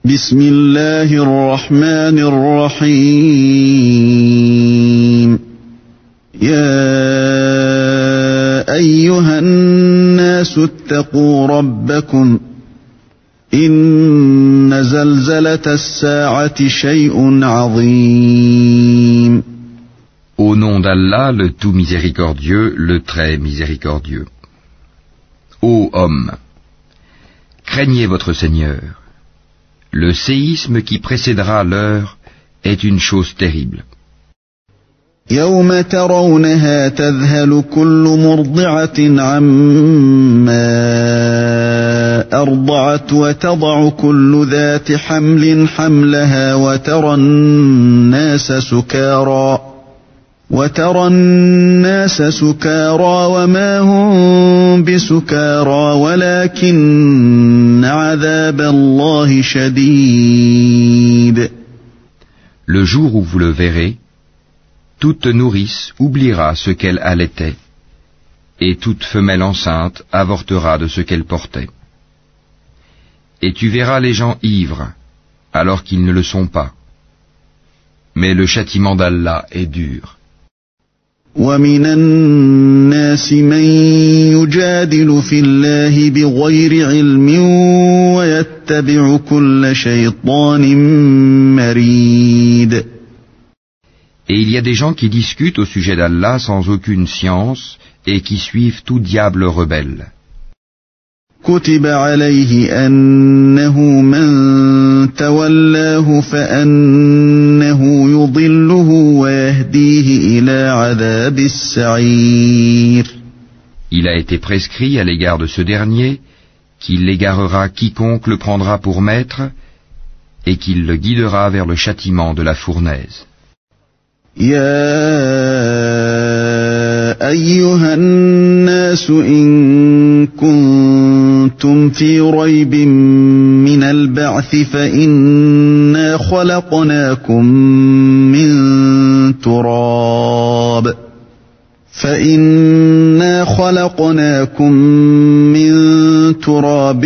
بسم الله الرحمن الرحيم يا أيها الناس اتقوا ربكم إن زلزلة الساعة شيء عظيم. Au nom d'Allah, le tout miséricordieux, le très miséricordieux. Ô hommes, craignez votre Seigneur. Le séisme qui précédera l'heure est une chose terrible. يوم ترونها تذهل كل مرضعة عما أرضعت وتضع كل ذات حمل حملها وترى الناس سكارى وما هم بسكارى ولكن عذاب الله شديد. Le jour où vous le verrez, toute nourrice oubliera ce qu'elle allaitait, et toute femelle enceinte avortera de ce qu'elle portait. Et tu verras les gens ivres, alors qu'ils ne le sont pas. Mais le châtiment d'Allah est dur. وَمِنَ النَّاسِ مَن يُجَادِلُ فِي اللَّهِ بِغَيْرِ عِلْمٍ وَيَتَّبِعُ كُلَّ شَيْطَانٍ مَّرِيدٍ. Et il y a des gens qui discutent au sujet d'Allah sans aucune science et qui suivent tout diable rebelle. كُتِبَ عَلَيْهِ أَنَّهُ مَن تَوَلَّاهُ فَأَنَّهُ يُضِلُّهُ وَيَهْدِيهِ إِلَى عَذَابِ السَّعِيرِ. Il a été prescrit à l'égard de ce dernier qu'il l'égarera quiconque le prendra pour maître et qu'il le guidera vers le châtiment de la fournaise. يا أيها الناس إن كنتم في ريب من البعث فإنا خلقناكم من تراب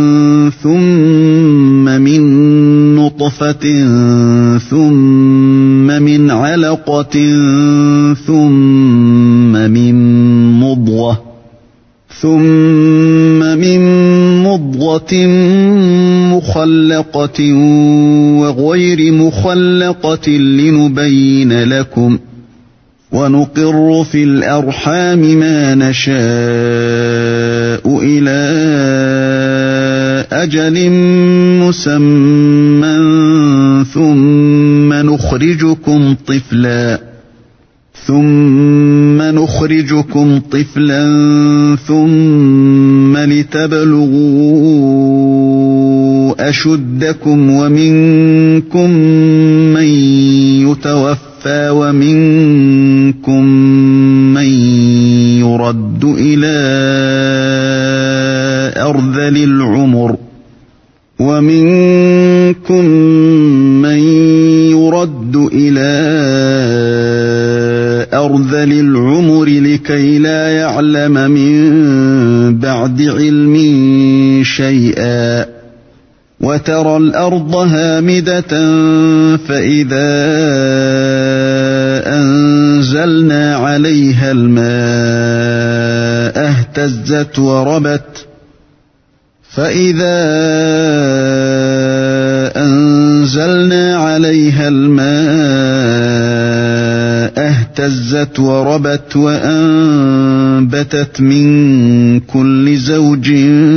ثم من نطفة ثم من علقة ثم من مضغة مخلقة وغير مخلقة لنبين لكم ونقر في الأرحام ما نشاء إلى أجل مسمى ثم نخرجكم طفلا ثم لتبلغوا أشدكم ومنكم من يتوفى ومنكم من يرد إلى أرذل العمر لكي لا يعلم من بعد علم شيئا وترى الأرض هامدة فإذا أنزلنا عليها الماء اهتزت وربت وأنبتت من كل زوج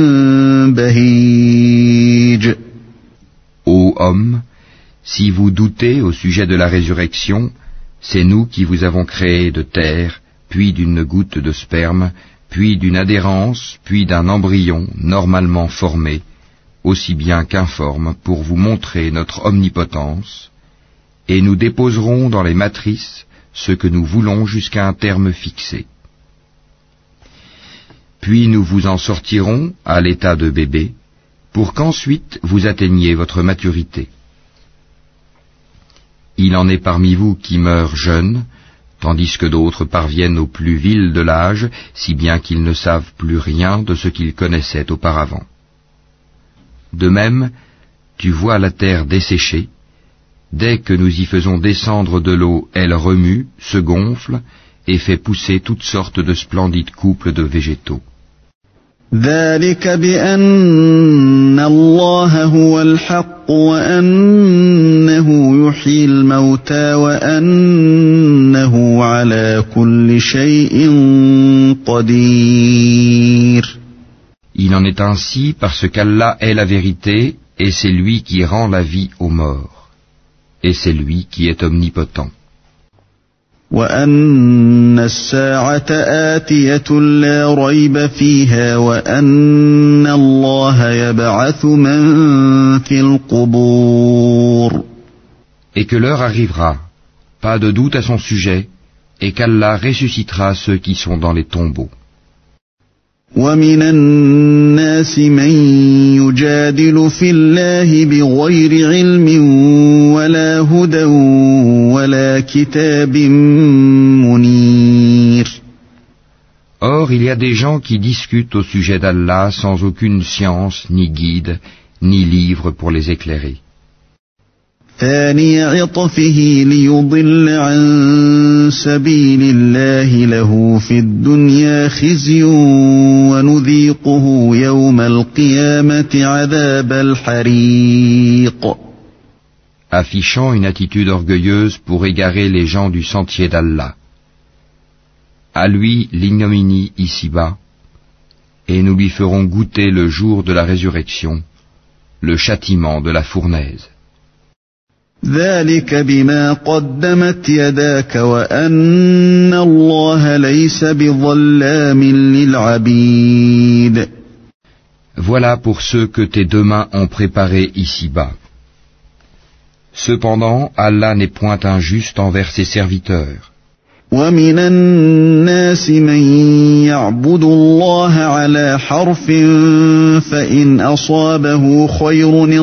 بهيج. Ô hommes, si vous doutez au sujet de la résurrection, c'est nous qui vous avons créé de terre, puis d'une goutte de sperme, puis d'une adhérence, puis d'un embryon normalement formé, aussi bien qu'informe, pour vous montrer notre omnipotence, et nous déposerons dans les matrices ce que nous voulons jusqu'à un terme fixé. Puis nous vous en sortirons à l'état de bébé, pour qu'ensuite vous atteigniez votre maturité. Il en est parmi vous qui meurent jeunes, tandis que d'autres parviennent au plus vil de l'âge, si bien qu'ils ne savent plus rien de ce qu'ils connaissaient auparavant. De même, tu vois la terre desséchée. Dès que nous y faisons descendre de l'eau, elle remue, se gonfle et fait pousser toutes sortes de splendides couples de végétaux. ذلك بأن الله هو الحق وأنه يحيي الموتى وأنه على كل شيء قدير. Il en est ainsi parce qu'Allah est la vérité et c'est lui qui rend la vie aux morts. Et c'est lui qui est omnipotent. وأن الساعة آتية لا ريب فيها وأن الله يبعث من في القبور. Et que l'heure arrivera, pas de doute à son sujet, et qu'Allah ressuscitera ceux qui sont dans les tombeaux. ومن الناس من يجادل في الله بغير علم ولا هدى ولا كتاب منير. Or, il y a des gens qui discutent au sujet d'Allah sans aucune science, ni guide, ni livre pour les éclairer. ثاني عطفه ليضل عن سبيل الله له في الدنيا خزي ونذيقه يوم القيامة عذاب الحريق. Affichant une attitude orgueilleuse pour égarer les gens du sentier d'Allah. À lui l'ignominie ici-bas, et nous lui ferons goûter le jour de la résurrection, le châtiment de la fournaise. ذلك بما قدمت يداك وأن الله ليس بظلام للعبيد. Voilà pour ceux que tes deux mains ont préparés ici-bas. Cependant, Allah n'est point injuste envers ses serviteurs. ومن الناس من يعبد الله على حرف فإن أصابه خير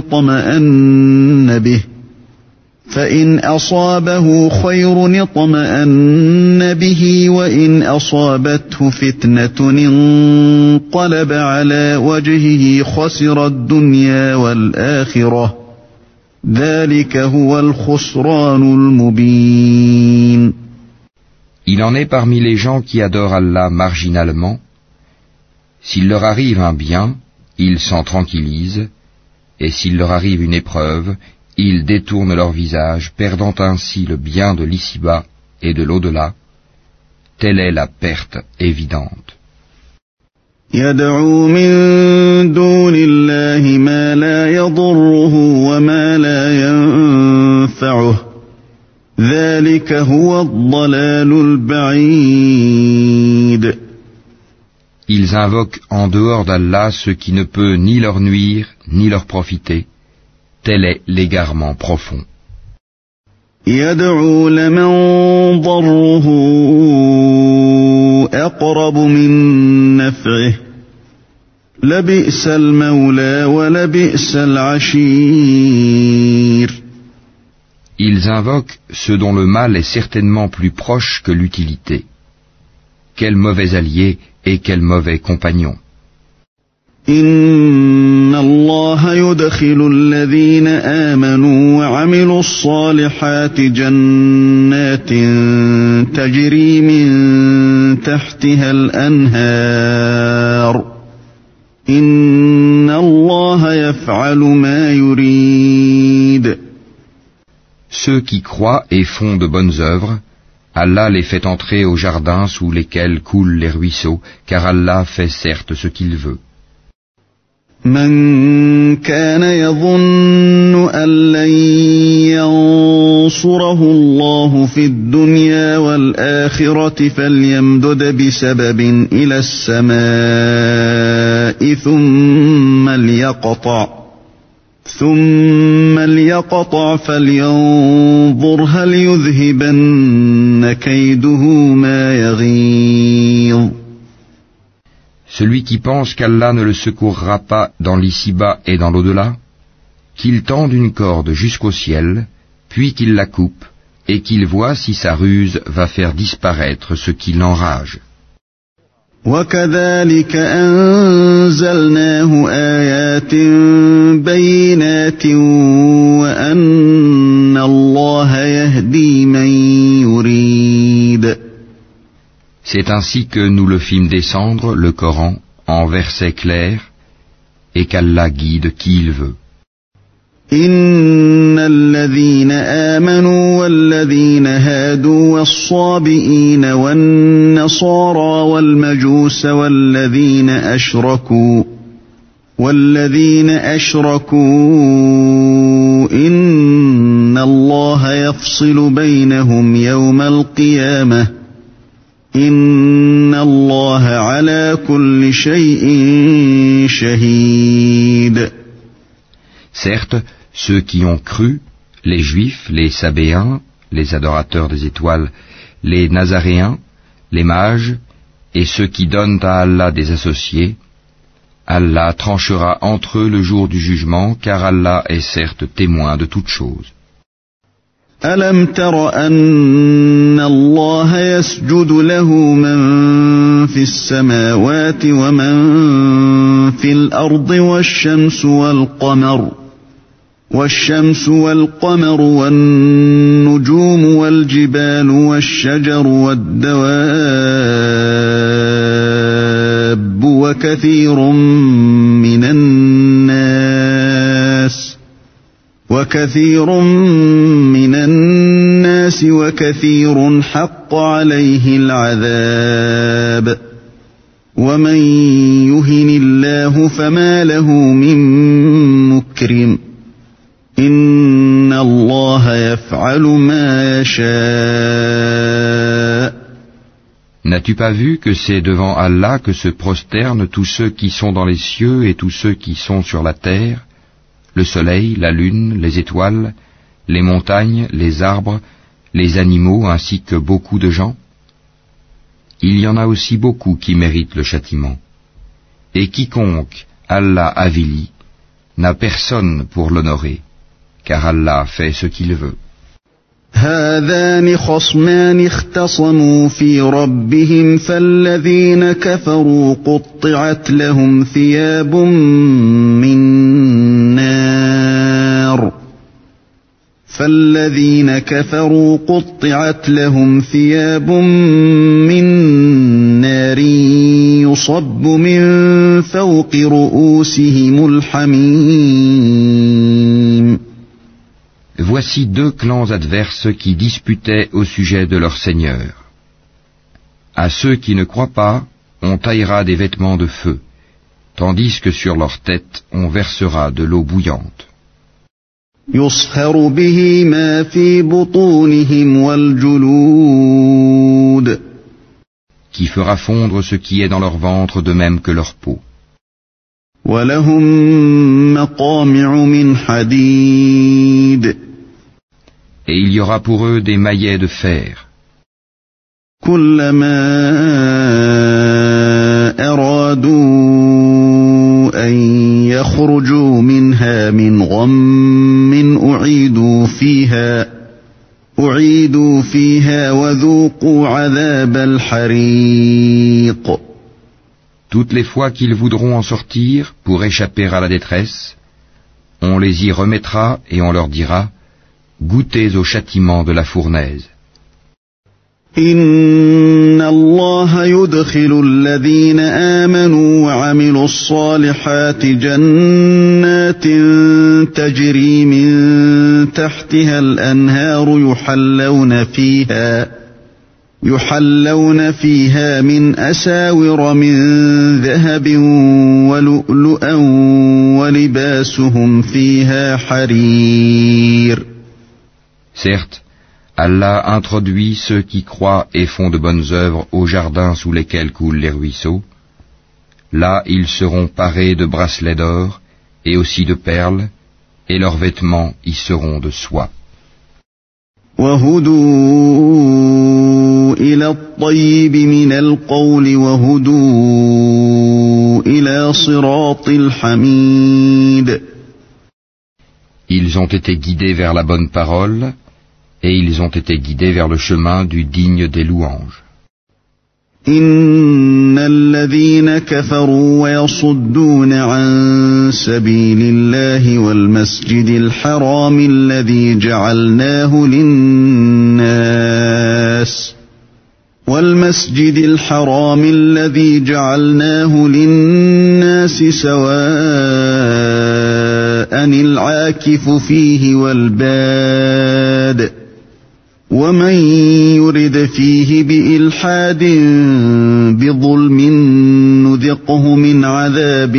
اطمأن به وإن أصابته فتنة انقلب على وجهه خسر الدنيا والآخرة ذلك هو الخسران المبين. Il en est parmi les gens qui adorent Allah marginalement. S'il leur arrive un bien, ils s'en tranquillisent, et s'il leur arrive une épreuve, ils détournent leur visage, perdant ainsi le bien de l'ici-bas et de l'au-delà. Telle est la perte évidente. يدعو من دون الله ما لا يضره وما لا ينفعه ذلك هو الضلال البعيد. Ils invoquent en dehors d'Allah ce qui ne peut ni leur nuire ni leur profiter. Tel est l'égarement profond. يدعو لمن ضره أقرب من نفعه لبئس المولى ولبئس العشير. Ils invoquent ce dont le mal est certainement plus proche que l'utilité. Quel mauvais allié et quel mauvais compagnon. إن الله يدخل الذين آمنوا وعملوا الصالحات جنات تجري من تحتها الأنهار إن الله يفعل ما يريد. Ceux qui croient et font de bonnes œuvres, Allah les fait entrer au jardin sous lesquels coulent les ruisseaux, car Allah fait certes ce qu'il veut. من كان يظن أن لن ينصره الله في الدنيا والآخرة فليمدد بسبب إلى السماء ثم ليقطع فلينظر هل يذهبن كيده ما يغيظ. Celui qui pense qu'Allah ne le secourra pas dans l'ici-bas et dans l'au-delà, qu'il tende une corde jusqu'au ciel, puis qu'il la coupe, et qu'il voit si sa ruse va faire disparaître ce qui l'enrage. وكذلك أنزلناه آيات بينات وأن الله يهدي من يريد. C'est ainsi que nous le fîmes descendre, le Coran, en versets clairs, et qu'Allah guide qui il veut. إن الذين آمنوا والذين هادوا والصابئين والنصارى والمجوس والذين أشركوا إن الله يفصل بينهم يوم القيامة إن الله على كل شيء شهيد. Certes, ceux qui ont cru, les Juifs, les Sabéens, les adorateurs des étoiles, les Nazaréens, les mages, et ceux qui donnent à Allah des associés, Allah tranchera entre eux le jour du jugement, car Allah est certes témoin de toutes choses. ألم تر أن الله يسجد له من في السماوات ومن في الأرض والشمس والقمر والنجوم والجبال والشجر والدواب وكثير من الناس وكثير حق عليه العذاب ومن يهن الله فما له من مكرم إن الله يفعل ما يشاء. N'as-tu pas vu que c'est devant Allah que se prosternent tous ceux qui sont dans les cieux et tous ceux qui sont sur la terre, le soleil, la lune, les étoiles, les montagnes, les arbres, les animaux ainsi que beaucoup de gens? Il y en a aussi beaucoup qui méritent le châtiment. Et quiconque Allah avilit n'a personne pour l'honorer, car Allah fait ce qu'il veut. هذان خصمان اختصموا في ربهم فالذين كفروا قطعت لهم ثياب من نار يصب من فوق رؤوسهم الحميم. Voici deux clans adverses qui disputaient au sujet de leur Seigneur. À ceux qui ne croient pas, on taillera des vêtements de feu, tandis que sur leur tête on versera de l'eau bouillante. يصهر به ما في بطونهم والجلود. Qui fera fondre ce qui est dans leur ventre de même que leur peau. ولهم مقامع من حديد. Et il y aura pour eux des maillets de fer. كلما أرادوا أن يخرجوا منها من غم أعيدوا فيها وذوقوا عذاب الحريق. Toutes les fois qu'ils voudront en sortir pour échapper à la détresse, on les y remettra et on leur dira: goûtez au châtiment de la fournaise. إن الله يدخل الذين آمنوا وعملوا الصالحات جنات تجري من تحتها الأنهار يحلون فيها من أساور من ذهب ولؤلؤا ولباسهم فيها حرير. Certes, Allah introduit ceux qui croient et font de bonnes œuvres aux jardins sous lesquels coulent les ruisseaux. Là, ils seront parés de bracelets d'or et aussi de perles, et leurs vêtements y seront de soie. وهدوا إلى الطيب من القول وهدوا إلى صراط الحميد. Ils ont été guidés vers la bonne parole, et ils ont été guidés vers le chemin du digne des louanges. إن الذين كفروا ويصدون عن سبيل الله والمسجد الحرام الذي جعلناه للناس سواء العاكف فيه والباد ومن يرد فيه بإلحاد بظلم نذقه من عذاب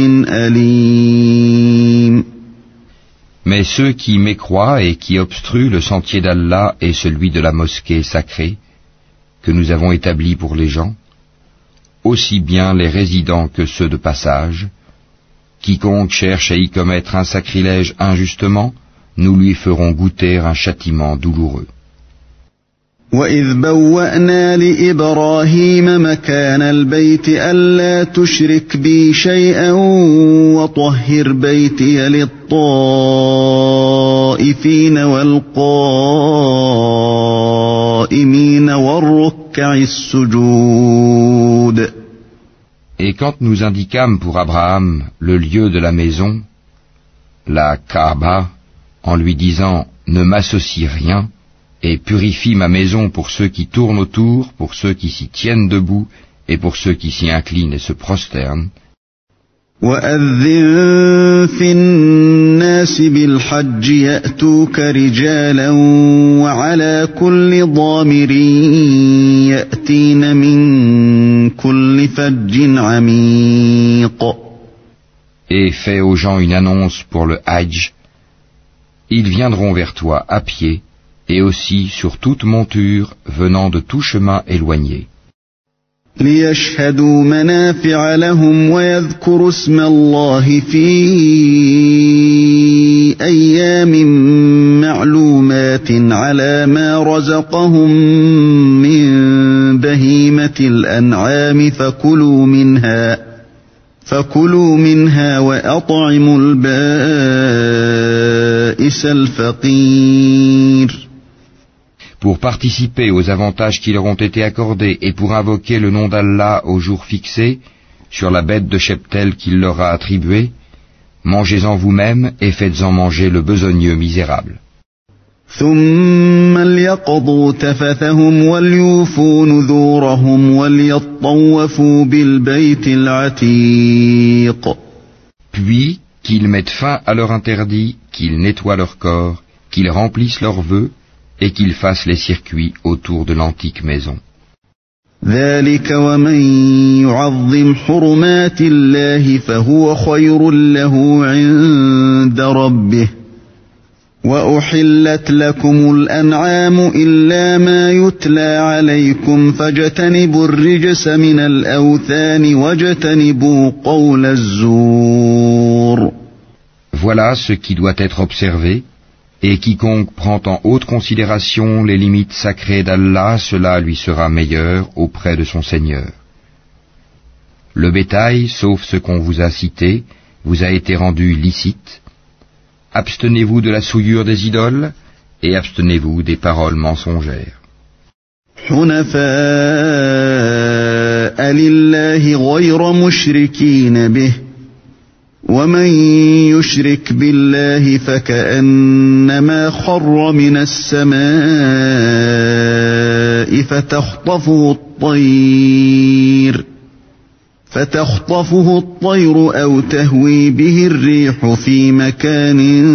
أليم. Mais ceux qui mécroient et qui obstruent le sentier d'Allah et celui de la mosquée sacrée que nous avons établi pour les gens, aussi bien les résidents que ceux de passage, quiconque cherche à y commettre un sacrilège injustement, nous lui ferons goûter un châtiment douloureux. وَإِذْ بَوَّأْنَا لِإِبْرَاهِيمَ مَكَانَ الْبَيْتِ أَلَّا تُشْرِكْ بِي شَيْئًا وَطَهِّرْ بَيْتِيَ لِلطَّائِفِينَ وَالْقَائِمِينَ وَالرُّكَّعِ السُّجُودِ. Et quand nous indiquâmes pour Abraham le lieu de la maison, la Kaaba, en lui disant « Ne m'associe rien », et purifie ma maison pour ceux qui tournent autour, pour ceux qui s'y tiennent debout, et pour ceux qui s'y inclinent et se prosternent. وَأَذِّن فِي النَّاسِ بِالْحَجِّ يَأْتُوكَ رِجَالًا وَعَلَى كُلِّ ضَامِرٍ يَأْتِينَ مِنْ كُلِّ فَجٍّ عَمِيقٍ. Et fais aux gens une annonce pour le Hajj. Ils viendront vers toi à pied, et aussi sur toute monture venant de tout chemin éloigné. لِيَشْهَدُوا مَنَافِعَ لَهُمْ وَيَذْكُرُوا اسْمَ اللَّهِ فِي أَيَّامٍ مَّعْلُومَاتٍ عَلَى مَا رَزَقَهُم مِّن بَهِيمَةِ الْأَنْعَامِ فَكُلُوا مِنْهَا وَأَطْعِمُوا الْبَائِسَ الْفَقِيرَ. Pour participer aux avantages qui leur ont été accordés et pour invoquer le nom d'Allah au jour fixé, sur la bête de cheptel qu'il leur a attribuée, mangez-en vous-même et faites-en manger le besogneux misérable. ثُمَّ لْيَقْضُوا تَفَثَهُمْ وَلْيُوفُوا نُذُورَهُمْ وَلْيَطَّوَّفُوا بِالْبَيْتِ الْعَتِيقِ. Puis, qu'ils mettent fin à leur interdit, qu'ils nettoient leur corps, qu'ils remplissent leurs vœux, et qu'ils fassent les circuits autour de l'antique maison. ذَلِكَ وَمَن يُعَظِّمْ حُرُمَاتِ اللَّهِ فَهُوَ خَيْرٌ لَّهُ عِندَ رَبِّهِ وَأُحِلَّتْ لَكُمُ الْأَنْعَامُ إِلَّا مَا يُتْلَى عَلَيْكُمْ فَاجْتَنِبُوا الرِّجْسَ مِنَ الْأَوْثَانِ وَاجْتَنِبُوا قَوْلَ الزُّورِ. Voilà ce qui doit être observé, et quiconque prend en haute considération les limites sacrées d'Allah, cela lui sera meilleur auprès de son Seigneur. Le bétail, sauf ce qu'on vous a cité, vous a été rendu licite. Abstenez-vous de la souillure des idoles, et abstenez-vous des paroles mensongères. حُنَفَاءَ لِلَّهِ غَيْرَ مُشْرِكِينَ بِهِ وَمَن يُشْرِكْ بِاللَّهِ فَكَأَنَّمَا خَرَّ مِنَ السَّمَاءِ فَتَخْطَفُهُ الطَّيْرُ أَوْ تَهْوِي بِهِ الرِّيحُ فِي مَكَانٍ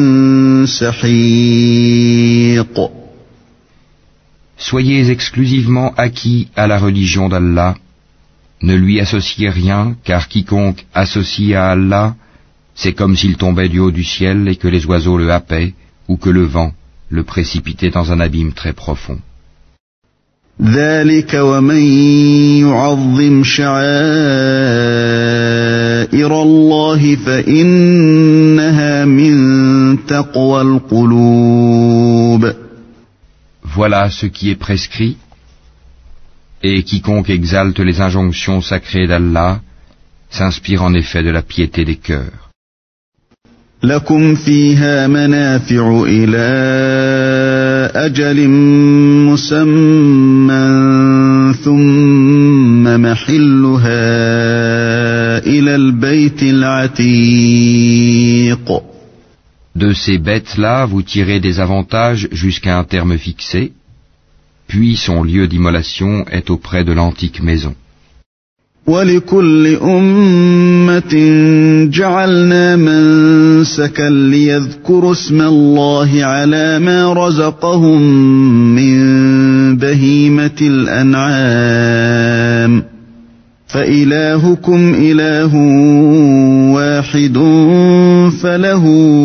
سَحِيقٍ. Soyez exclusivement acquis à la religion d'Allah. Ne lui associez rien, car quiconque associe à Allah, c'est comme s'il tombait du haut du ciel et que les oiseaux le happaient, ou que le vent le précipitait dans un abîme très profond. ذَلِكَ وَمَن يُعَظِّمْ شَعَائِرَ اللَّهِ فَإِنَّهَا مِن تَقْوَى الْقُلُوبِ. Voilà ce qui est prescrit, et quiconque exalte les injonctions sacrées d'Allah s'inspire en effet de la piété des cœurs. لَكُمْ فِيهَا مَنَافِعُ إِلَى أَجَلٍ مُّسَمًّى ثُمَّ إلى البيت العتيق. De ces bêtes-là, vous tirez des avantages jusqu'à un terme fixé, puis son lieu d'immolation est auprès de l'antique maison. وَلِكُلِّ أُمَّةٍ جَعَلْنَا مَنسَكًا لِيَذْكُرُوا اسْمَ اللَّهِ عَلَى مَا رَزَقَهُم مِّن بَهِيمَةِ الْأَنْعَامِ فَإِلَٰهُكُمْ إِلَٰهٌ وَاحِدٌ فَلَهُ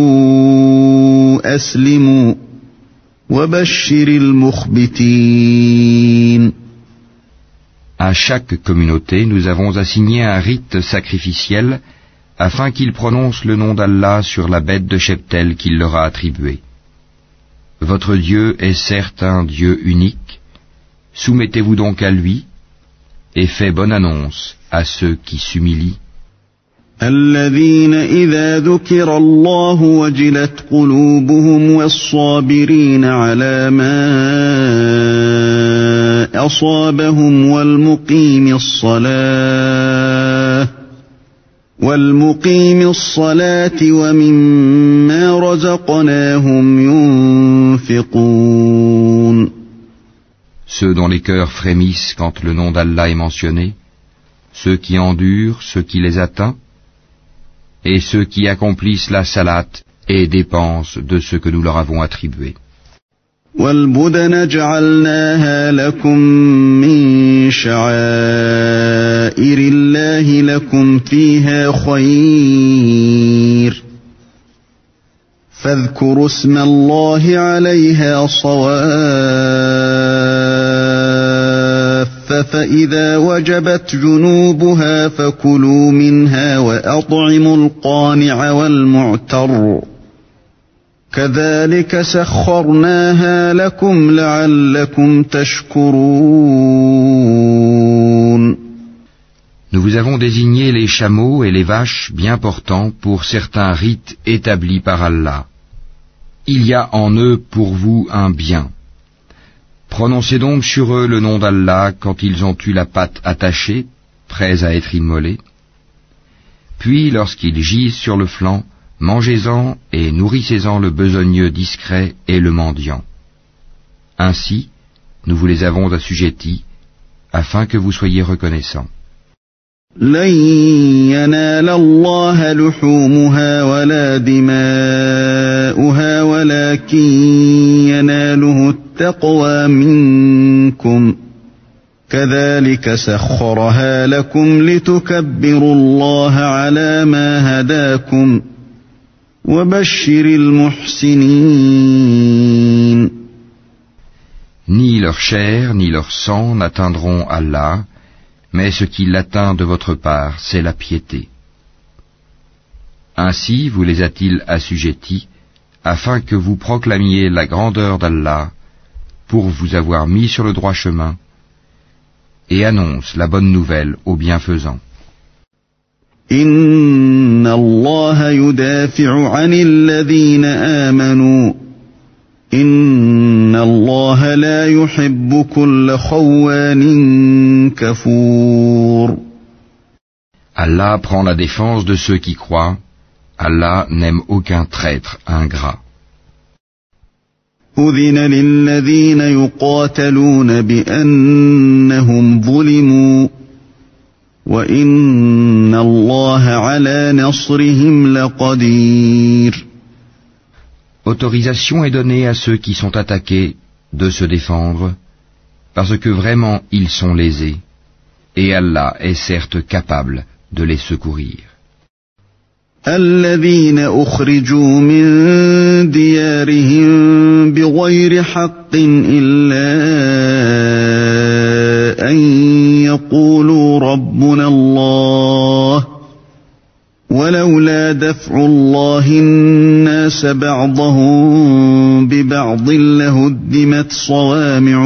أَسْلِمُوا وَبَشِّرِ الْمُخْبِتِينَ. À chaque communauté, nous avons assigné un rite sacrificiel afin qu'ils prononcent le nom d'Allah sur la bête de cheptel qu'il leur a attribuée. Votre Dieu est certes un Dieu unique, soumettez-vous donc à lui et faites bonne annonce à ceux qui s'humilient. الذين إذا ذكر الله وجلت قلوبهم والصابرين على ما أصابهم والمقيم الصلاة ومما رزقناهم ينفقون. Ceux dont les cœurs frémissent quand le nom d'Allah est mentionné, ceux qui endurent, ceux qui les atteint, et ceux qui accomplissent la salate et dépensent de ce que nous leur avons attribué. وَالْبُدَنَ جَعَلْنَاهَا لَكُم مِّن شَعَائِرِ اللَّهِ لَكُمْ فِيهَا خَيْرٌ فَاذْكُرُوا اسْمَ اللَّهِ عَلَيْهَا صَوَافَّ فَإِذَا وَجَبَتْ جُنُوبُهَا فَكُلُوا مِنْهَا وَأَطْعِمُوا الْقَانِعَ وَالْمُعْتَرَّ كَذَلِكَ سَخَّرْنَاهَا لَكُمْ لَعَلَّكُمْ تَشْكُرُونَ. Nous vous avons désigné les chameaux et les vaches bien portants pour certains rites établis par Allah. Il y a en eux pour vous un bien. Prononcez donc sur eux le nom d'Allah quand ils ont eu la patte attachée, prêts à être immolés. Puis, lorsqu'ils gisent sur le flanc, mangez-en et nourrissez-en le besogneux discret et le mendiant. Ainsi, nous vous les avons assujettis, afin que vous soyez reconnaissants. لن ينال الله لحومها ولا دماؤها ولكن يناله التقوى منكم كذلك سخرها لكم لتكبروا الله على ما هداكم وبشر المحسنين. Ni leur chair ni leur sang n'atteindront Allah, mais ce qui l'atteint de votre part, c'est la piété. Ainsi vous les a-t-il assujettis, afin que vous proclamiez la grandeur d'Allah, pour vous avoir mis sur le droit chemin, et annonce la bonne nouvelle aux bienfaisants. Inna Allah yudafi'u 'anil ladhina amanu. Inna Allah la yuhibbu kulla khawwanin kafour. Allah prend la défense de ceux qui croient. Allah n'aime aucun traître ingrat. أذن للذين يقاتلون بأنهم ظلموا وإن الله على نصرهم لقدير. Autorisation est donnée à ceux qui sont attaqués de se défendre, parce que vraiment ils sont lésés, et Allah est certes capable de les secourir. الذين أخرجوا من ديارهم بغير حق إلا أن يقولوا ربنا الله ولولا دفع الله الناس بعضهم ببعض لهدمت صوامع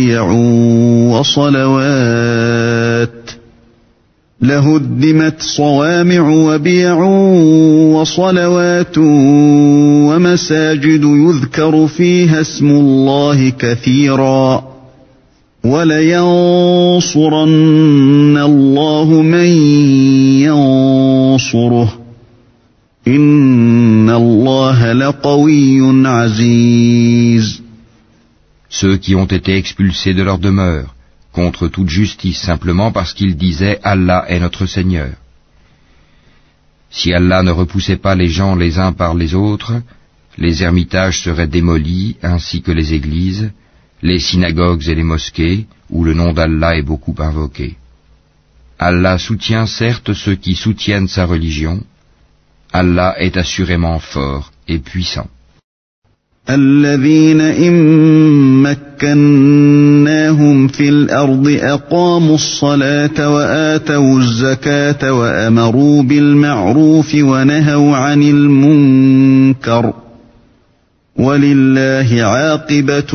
وبيع وصلوات ومساجد يذكر فيها اسم الله كثيرا وَلَيَنصُرَنَّ اللَّهُ مَن يَنصُرُهُ إِنَّ اللَّهَ لَقَوِيٌّ عَزِيزٌ. Ceux qui ont été expulsés de leur demeure, contre toute justice, simplement parce qu'ils disaient « Allah est notre Seigneur ». Si Allah ne repoussait pas les gens les uns par les autres, les ermitages seraient démolis, ainsi que les églises, les synagogues et les mosquées, où le nom d'Allah est beaucoup invoqué. Allah soutient certes ceux qui soutiennent sa religion. Allah est assurément fort et puissant. الذين إن مكناهم في الأرض أقاموا الصلاة وآتوا الزكاة وأمروا بالمعروف ونهوا عن المنكر ولله عاقبة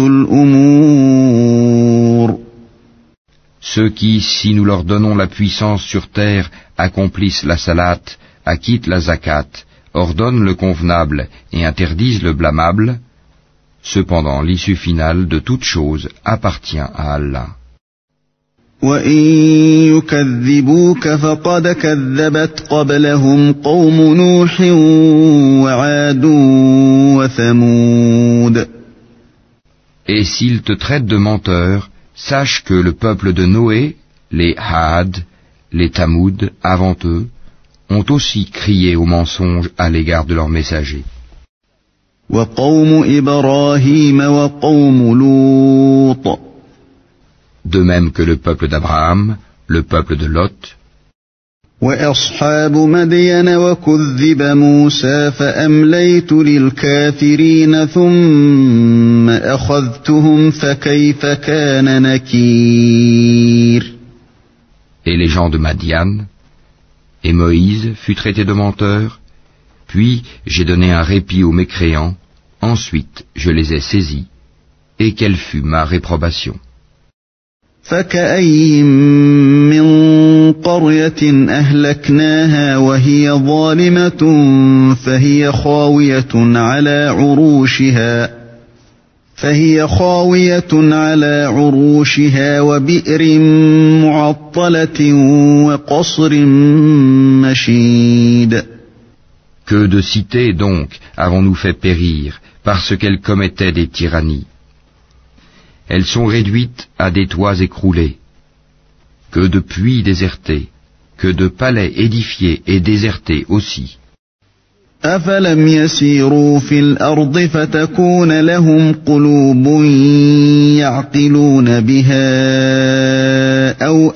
الأمور. Ceux qui, si nous leur donnons la puissance sur terre, accomplissent la salat, acquittent la zakat, ordonnent le convenable et interdisent le blâmable, cependant l'issue finale de toute chose appartient à Allah. وَإِن يُكَذِّبُوكَ فَقَدْ كَذَّبَتْ قَبْلَهُمْ قَوْمُ نُوحٍ وَعَادٌ وَثَمُودَ. Et s'ils te traitent de menteur, sache que le peuple de Noé, les Had, les Tamoud, avant eux, ont aussi crié au mensonge à l'égard de leurs messagers. وَقَوْمُ إِبْرَاهِيمَ وَقَوْمُ لُوطٍ. De même que le peuple d'Abraham, le peuple de Lot. وَأَصْحَابُ مَدْيَنَ وَكُذِّبَ مُوسَى فَأَمْلَيْتُ لِلْكَافِرِينَ ثُمَّ أَخَذْتُهُمْ فَكَيْفَ كَانَ نَكِيرِ. Et les gens de Madian, et Moïse fut traité de menteur, puis j'ai donné un répit aux mécréants, ensuite je les ai saisis, et quelle fut ma réprobation. فَكَأَيِّن مِّن قَرْيَةٍ أَهْلَكْنَاهَا وَهِيَ ظَالِمَةٌ فَهِيَ خَاوِيَةٌ عَلَى عُرُوشِهَا وَبِئْرٍ مُّعَطَّلَةٍ وَقَصْرٍ مَّشِيدٍ. Que de cités donc avons-nous fait périr parce qu'elles commettaient des tyrannies. Elles sont réduites à des toits écroulés. Que de puits désertés, que de palais édifiés et désertés aussi. أَفَلَمْ يَسِيرُوا فِي الْأَرْضِ فَتَكُونَ لَهُمْ قُلُوبٌ يَعْقِلُونَ بِهَا أَوْ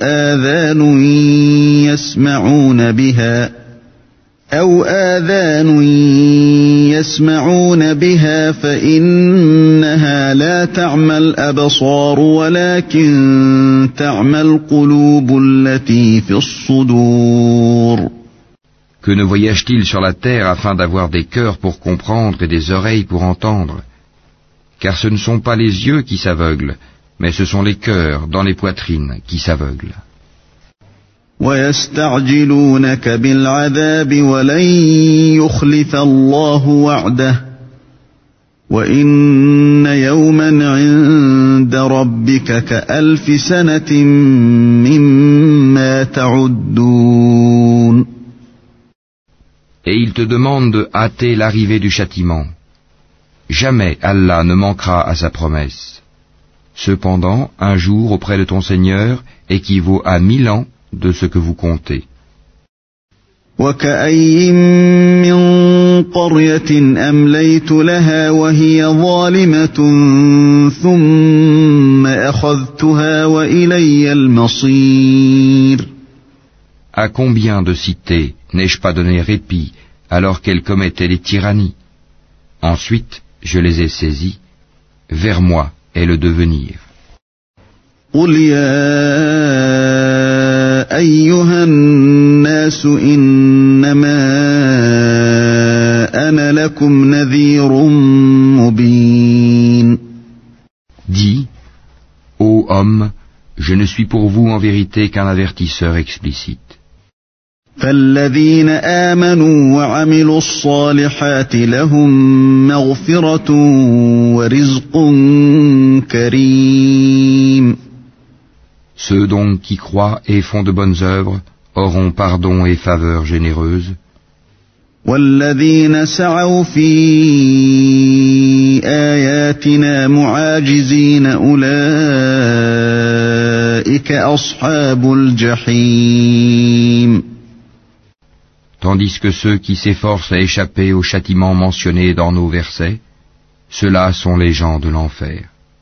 آذَانٌ يَسْمَعُونَ بِهَا فَإِنَّهَا لَا تَعْمَى الْأَبْصَارُ وَلَكِنْ تَعْمَى الْقُلُوبُ الَّتِي فِي الصُّدُورِ. Que ne voyage-t-il sur la terre afin d'avoir des cœurs pour comprendre et des oreilles pour entendre? Car ce ne sont pas les yeux qui s'aveuglent, mais ce sont les cœurs dans les poitrines qui s'aveuglent. وَيَسْتَعْجِلُونَكَ بِالْعَذَابِ وَلَن يُخْلِفَ اللَّهُ وَعْدَهُ وَإِنَّ يَوْمًا عِندَ رَبِّكَ كَأَلْفِ سَنَةٍ مِّمَّا تَعُدُّونَ. Et il te demande de hâter l'arrivée du châtiment. Jamais Allah ne manquera à sa promesse. Cependant, un jour auprès de ton Seigneur équivaut à 1000 ans de ce que vous comptez. وَكَأَيِّن مِّن قَرْيَةٍ أَمْلَيْتُ لَهَا وَهِيَ ظَالِمَةٌ ثُمَّ أَخَذْتُهَا وَإِلَيَّ الْمَصِيرُ. À combien de cités n'ai-je pas donné répit alors qu'elles commettaient des tyrannies? Ensuite, je les ai saisies. Vers moi est le devenir. قُلْ يَا أَيُّهَا النَّاسُ إِنَّمَا أَنَا لَكُمْ نَذِيرٌ مُّبِينٌ. Dis, ô hommes, je ne suis pour vous en vérité qu'un avertisseur explicite. فَالَّذِينَ آمَنُوا وَعَمِلُوا الصَّالِحَاتِ لَهُم مَّغْفِرَةٌ وَرِزْقٌ كَرِيمٌ. Ceux donc qui croient et font de bonnes œuvres auront pardon et faveur généreuse. والذين سعوا في آياتنا معاجزين أولئك أصحاب الجحيم. Tandis que ceux qui s'efforcent à échapper au châtiment mentionné dans nos versets, ceux-là sont les gens de l'enfer.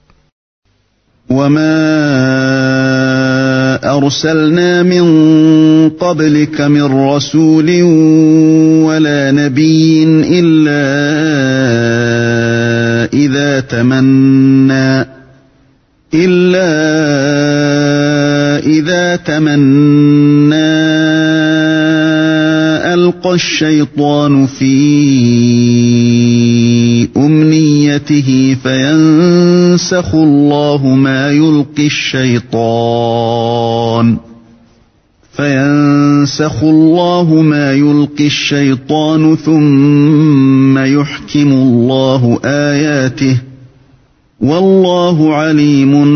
أرسلنا من قبلك من رسول ولا نبي إلا إذا تمنى ألقى الشيطان في أمنيته فينسخ الله ما يلقي الشيطان ثم يحكم الله آياته والله عليم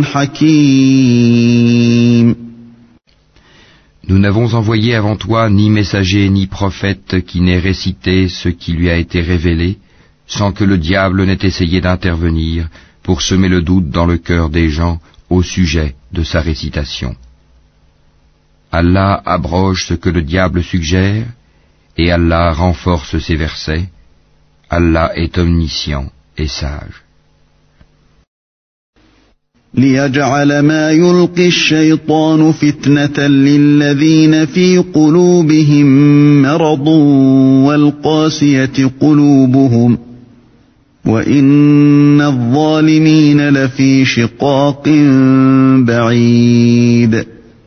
حكيم. Nous n'avons envoyé avant toi ni messager ni prophète qui n'ait récité ce qui lui a été révélé, sans que le diable n'ait essayé d'intervenir pour semer le doute dans le cœur des gens au sujet de sa récitation. Allah abroge ce que le diable suggère, et Allah renforce ses versets. Allah est omniscient et sage. ليجعل ما يلقي الشيطان فتنة للذين في قلوبهم مرض والقاسية قلوبهم وإن الظالمين لفي شقاق بعيد.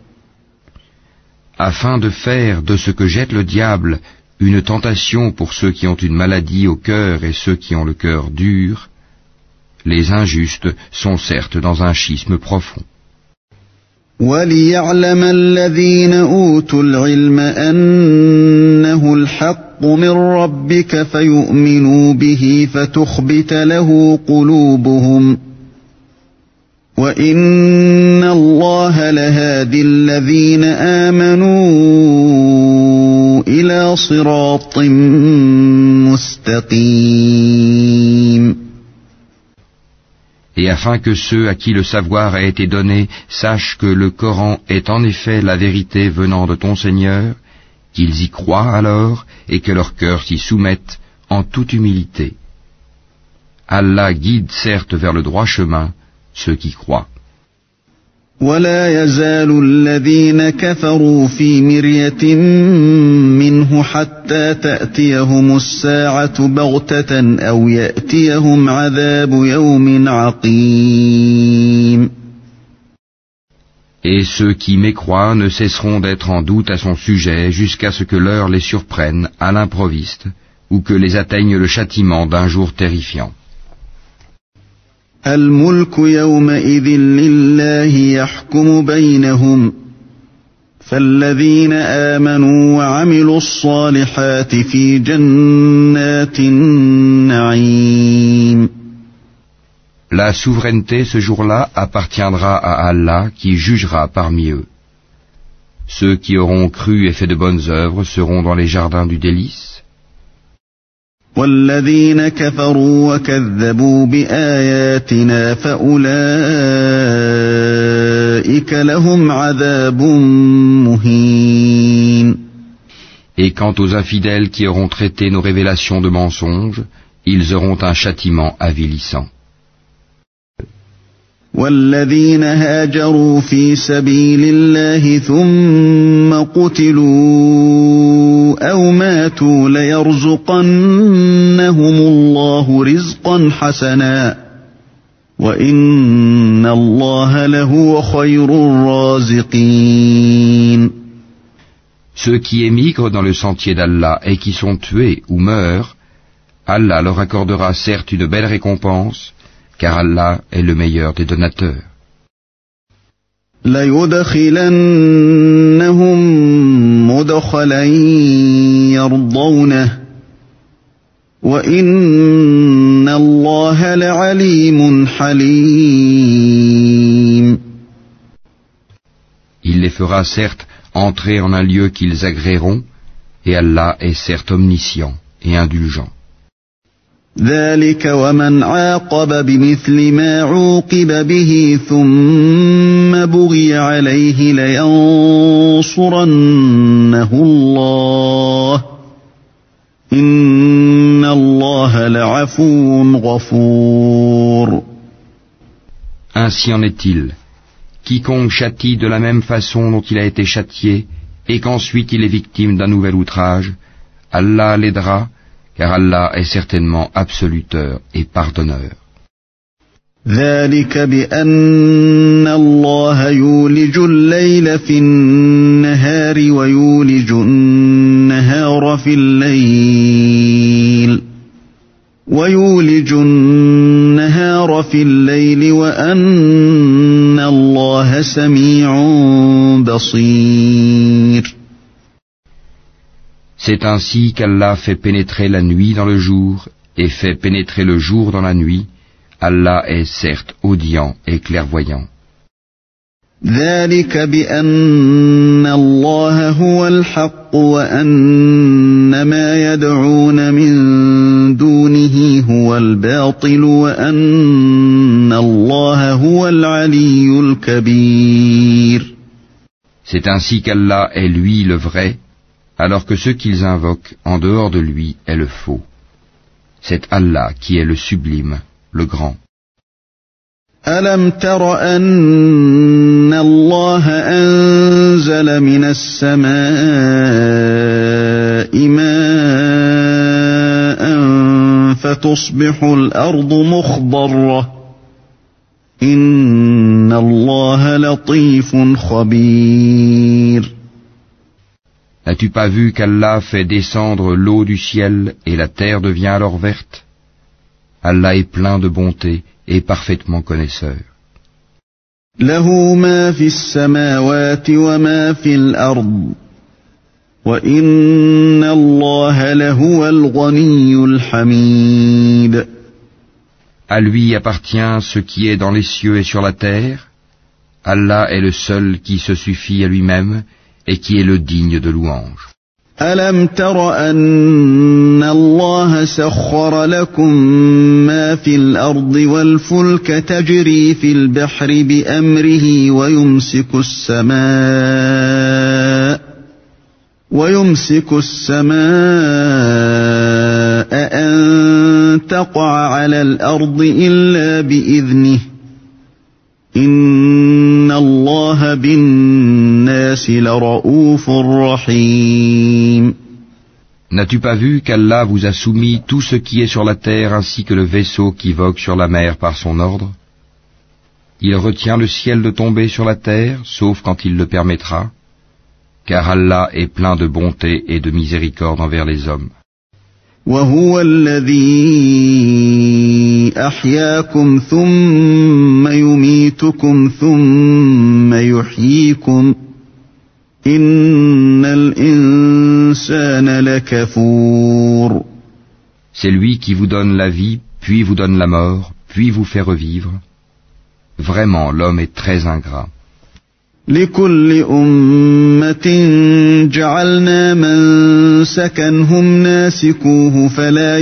Afin de faire de ce que jette le diable une tentation pour ceux qui ont une maladie au cœur et ceux qui ont le cœur dur, les injustes sont certes dans un schisme profond. وَلِيَعْلَمَ الَّذِينَ أُوتُوا الْعِلْمَ أَنَّهُ الْحَقُّ مِنْ رَبِّكَ فَيُؤْمِنُوا بِهِ فَتُخْبِتَ لَهُ قُلُوبُهُمْ وَإِنَّ اللَّهَ لَهَادِي الَّذِينَ آمَنُوا إِلَى صِرَاطٍ مُسْتَقِيمٍ. Et afin que ceux à qui le savoir a été donné sachent que le Coran est en effet la vérité venant de ton Seigneur, qu'ils y croient alors et que leur cœur s'y soumette en toute humilité. Allah guide certes vers le droit chemin ceux qui croient. ولا يزال الذين كفروا في مرية منه حتى تأتيهم الساعة بغتة أو يأتيهم عذاب يوم عقيم. Et ceux qui mécroient ne cesseront d'être en doute à son sujet jusqu'à ce que l'heure les surprenne à l'improviste ou que les atteigne le châtiment d'un jour terrifiant. الملك يومئذ لله يحكم بينهم فالذين آمنوا وعملوا الصالحات في جنات النعيم. La souveraineté ce jour-là appartiendra à Allah qui jugera parmi eux. Ceux qui auront cru et fait de bonnes œuvres seront dans les jardins du délice. والذين كفروا وكذبوا بآياتنا فأولئك لهم عذاب مهين. Et quant aux infidèles qui auront traité nos révélations de mensonges, ils auront un châtiment avilissant. والذين هاجروا في سبيل الله ثم قتلوا أو ماتوا ليرزقنهم الله رزقا حسنا وإن الله لهو خير الرازقين. Ceux qui émigrent dans le sentier d'Allah et qui sont tués ou meurent, Allah leur accordera certes une belle récompense, car Allah est le meilleur des donateurs. لَيُدْخِلَنَّهُمْ مُدْخَلًا يَرْضَوْنَهُ وَإِنَّ اللَّهَ لَعَلِيمٌ حَلِيمٌ. Il les fera certes entrer en un lieu qu'ils agréeront, et Allah est certes omniscient et indulgent. ذلك ومن عاقب بمثل ما عوقب به ثم بغي عليه لينصرنه الله إن الله لعفو غفور. Ainsi en est-il. Quiconque châtie de la même façon dont il a été châtié, et qu'ensuite il est victime d'un nouvel outrage, Allah l'aidera, car Allah est certainement absoluteur et pardonneur. ذلك بأن الله يولج الليل في النهار ويولج النهار في الليل وأن الله سميع بصير. C'est ainsi qu'Allah fait pénétrer la nuit dans le jour et fait pénétrer le jour dans la nuit. Allah est certes audient et clairvoyant. ذلك بأن الله هو الحق وأن ما يدعون من دونه هو الباطل وأن الله هو العلي الكبير. C'est ainsi qu'Allah est lui le vrai, alors que ce qu'ils invoquent en dehors de lui est le faux. C'est Allah qui est le sublime, le grand. ألم تر أن الله أنزل من السماء ماء فتصبح الأرض مخضرة إن الله لطيف خبير. N'as-tu pas vu qu'Allah fait descendre l'eau du ciel et la terre devient alors verte? Allah est plein de bonté et parfaitement connaisseur. له ما في السماوات وما في الأرض وإن الله لهو الغني الحميد. À lui appartient ce qui est dans les cieux et sur la terre. Allah est le seul qui se suffit à lui-même et qui est le digne de louange. ألم تر أن الله سخر لكم ما في الأرض والفلك تجري في البحر بأمره ويمسك السماء أن تقع على الأرض إلا بإذنه إن الله بالناس لرؤوف رحيم. N'as-tu pas vu qu'Allah vous a soumis tout ce qui est sur la terre ainsi que le vaisseau qui vogue sur la mer par son ordre? Il retient le ciel de tomber sur la terre, sauf quand il le permettra, car Allah est plein de bonté et de miséricorde envers les hommes. وهو الذي أحياكم ثم يميتكم ثم يحييكم إن الإنسان لكفور. C'est lui qui vous donne la vie, puis vous donne la mort, puis vous fait revivre. Vraiment, l'homme est très ingrat. لكل أمة جعلنا منسكا هم ناسكوه فلا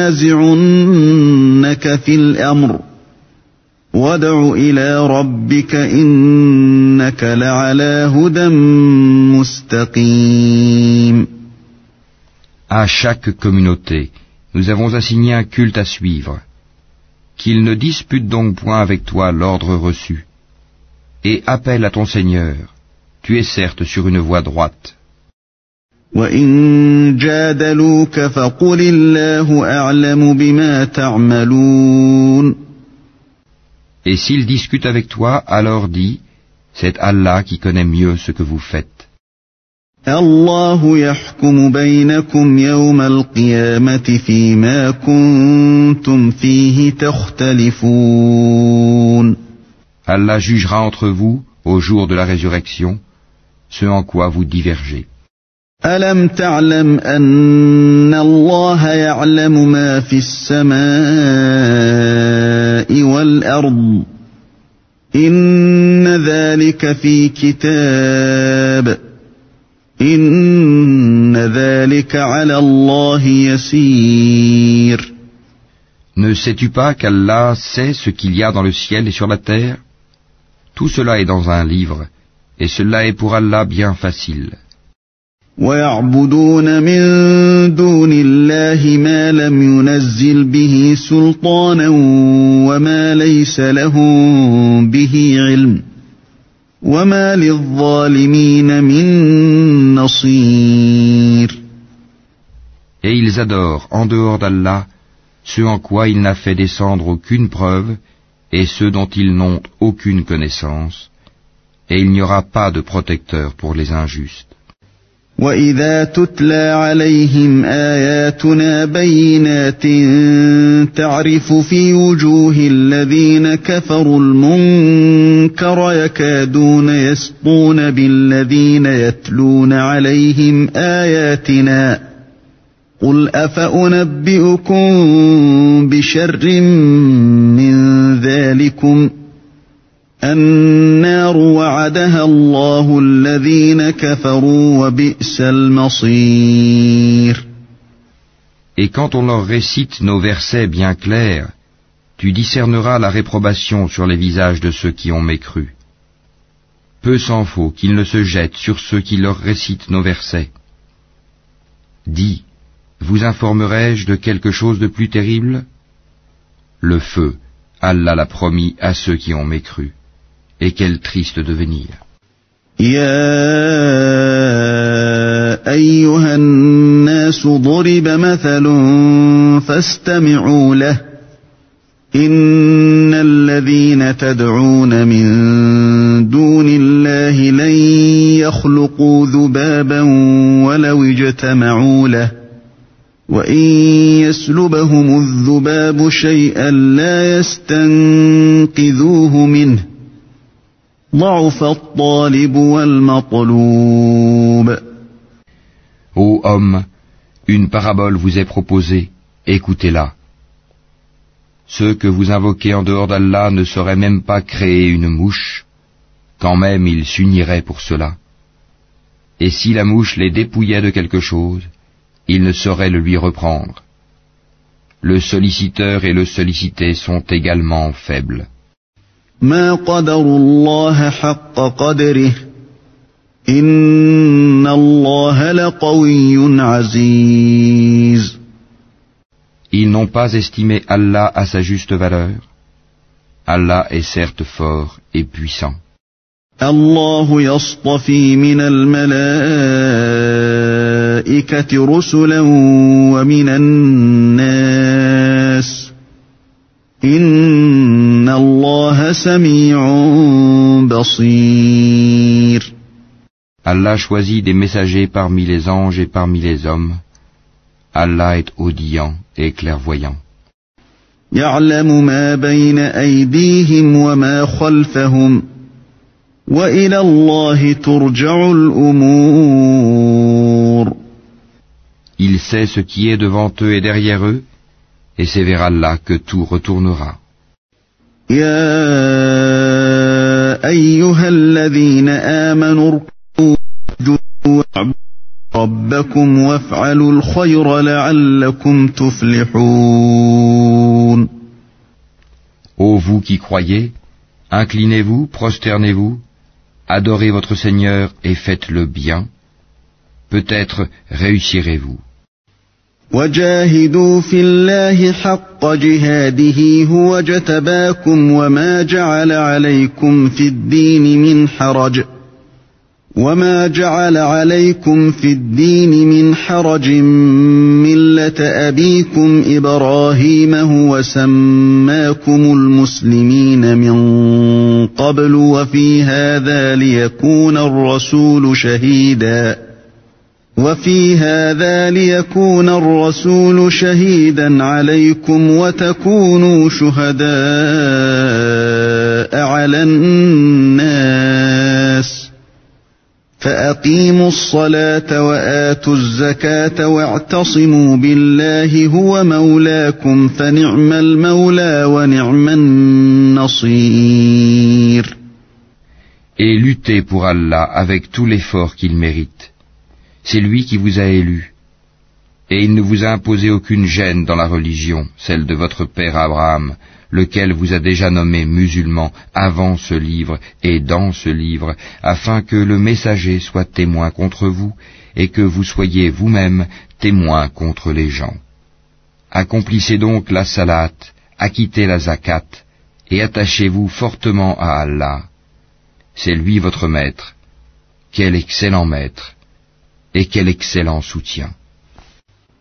ينازعنك في الأمر وادع إلى ربك إنك لعلى هدى مستقيم. À chaque communauté, nous avons assigné un culte à suivre. Qu'il ne dispute donc point avec toi l'ordre reçu. Et appelle à ton Seigneur, tu es certes sur une voie droite. وَإِن جَادَلُوكَ فَقُلِ اللَّهُ أَعْلَمُ بِمَا تَعْمَلُونَ. Et s'ils discutent avec toi, alors dis, c'est Allah qui connaît mieux ce que vous faites. الله يحكم بينكم يوم القيامة فيما كنتم فيه تختلفون. Allah jugera entre vous, au jour de la résurrection, ce en quoi vous divergez. ألم تعلم أن الله يعلم ما في السماء والأرض إن ذلك في كتاب إن ذلك على الله يسير. Ne sais-tu pas qu'Allah sait ce qu'il y a dans le ciel et sur la terre? Tout cela est dans un livre, et cela est pour Allah bien facile. ويعبدون من دون الله ما لم ينزل به سلطانا وما ليس لهم به علم وما للظالمين من نصير. Et ils adorent en dehors d'Allah ce en quoi il n'a fait descendre aucune preuve et ceux dont ils n'ont aucune connaissance, et il n'y aura pas de protecteur pour les injustes. وَإِذَا تُتْلَى عَلَيْهِمْ آيَاتُنَا بَيِّنَاتٍ تَعْرِفُ فِي وُجُوهِ الَّذِينَ كَفَرُوا الْمُنكَرَ يَكَادُونَ يَسْطُونَ بِالَّذِينَ يَتْلُونَ عَلَيْهِمْ آيَاتِنَا قُلْ أَفَأُنَبِّئُكُم بِشَرٍّ مِّن ذَلِكُمْ النار وعدها الله الذين كفروا وبئس المصير. Et quand on leur récite nos versets bien clairs, tu discerneras la réprobation sur les visages de ceux qui ont mécru. Peu s'en faut qu'ils ne se jettent sur ceux qui leur récitent nos versets. Dis, vous informerai-je de quelque chose de plus terrible? Le feu, Allah l'a promis à ceux qui ont mécru. Et quel triste devenir. يا أيها الناس ضرب مثل فاستمعوا له إن الذين تدعون من دون الله لن يخلقوا ذبابا ولو اجتمعوا له وإن يسلبهم الذباب شيئا لا يستنقذوه منه ضعف الطالب والمطلوب. Ô homme, une parabole vous est proposée, écoutez-la. Ceux que vous invoquez en dehors d'Allah ne sauraient même pas créer une mouche, quand même ils s'uniraient pour cela. Et si la mouche les dépouillait de quelque chose, ils ne sauraient le lui reprendre. Le solliciteur et le sollicité sont également faibles. ما قدروا الله حق قدره إن الله لقوي عزيز. Ils n'ont pas estimé Allah à sa juste valeur. Allah est certes fort et puissant. الله يصطفي من الملائكة رسلا ومن الناس إن الله سميع بصير. Allah choisit des messagers parmi les anges et parmi les hommes. Allah est audient et clairvoyant. يعلم ما بين أيديهم وما خلفهم وإلى الله ترجع الأمور. Il sait ce qui est devant eux et derrière eux, et c'est vers Allah que tout retournera. يا أيها الذين آمنوا اركعوا واعبدوا ربكم وافعلوا الخير لعلكم تفلحون. Ô vous qui croyez, inclinez-vous, prosternez-vous, adorez votre Seigneur et faites le bien. Peut-être réussirez-vous. وجاهدوا في الله حق جهاده هو اجتباكم وما جعل عليكم في الدين من حرج ملة أبيكم إبراهيم هو سماكم المسلمين من قبل وفي هذا ليكون الرسول شهيدا عليكم وتكونوا شهداء على الناس فأقيموا الصلاة وآتوا الزكاة واعتصموا بالله هو مولاكم فنعم المولى ونعم النصير. luttez pour Allah avec tout l'effort qu'il mérite. C'est lui qui vous a élu. Et il ne vous a imposé aucune gêne dans la religion, celle de votre père Abraham, lequel vous a déjà nommé musulman avant ce livre et dans ce livre, afin que le messager soit témoin contre vous et que vous soyez vous-même témoin contre les gens. Accomplissez donc la salat, acquittez la zakat, et attachez-vous fortement à Allah. C'est lui votre maître. Quel excellent maître, et quel excellent soutien.